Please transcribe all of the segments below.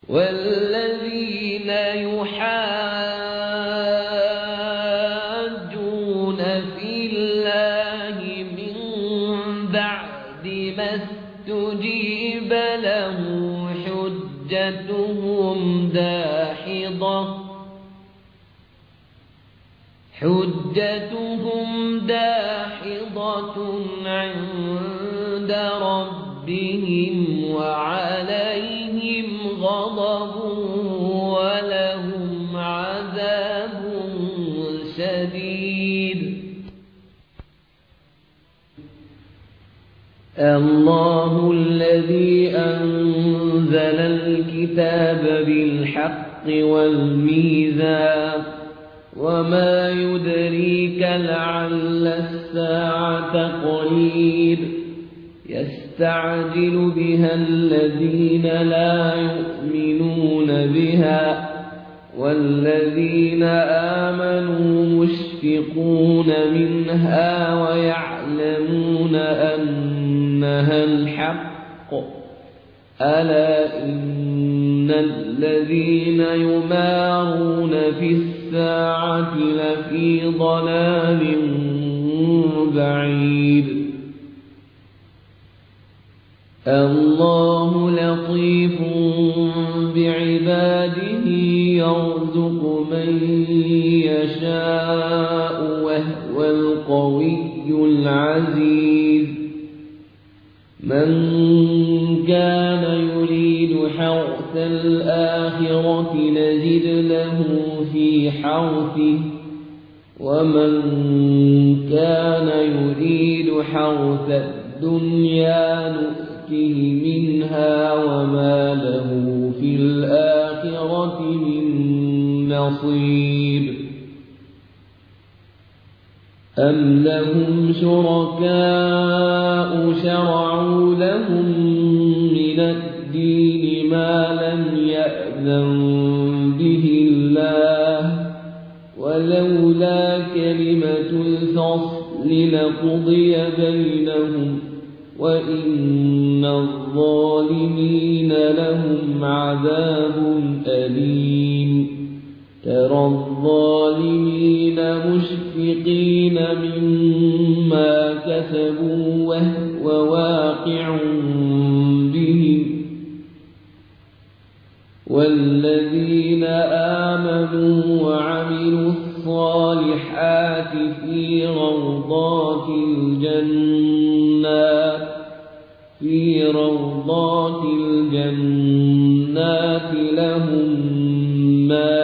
والذين يحاجون في الله من بعد ما استجيب له حجتهم داحضة عند ربهم وعليهم غضب ولهم عذاب شديد. الله الذي أنزل الكتاب بالحق والميزان وما يدريك لعل الساعة قريب يستعجل بها الذين لا يؤمنون بها والذين آمنوا مشفقون منها ويعلمون أنها الحق ألا إن الذين يمارون في الساعة لفي ضلال بعيد. الله لطيف بعباده يرزق من يشاء وهو القوي العزيز. من كان يريد حرث الآخرة نزد له في حرثه ومن كان يريد حرث الدنيا نؤته منها وما له في الآخرة من نصيب. أم لهم شركاء شرعوا لهم من الدين ما لم يأذن به الله ولولا كلمة الفصل لقضي بينهم وإن الظالمين لهم عذاب أليم. ترى الظالمين مشفقين مما كسبوا وهو واقع بهم والذين آمنوا وعملوا الصالحات في روضات الجنات لهم ما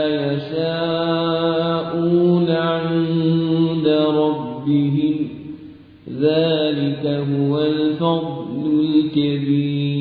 يشاءون عند ربهم ذلك هو الفضل الكبير.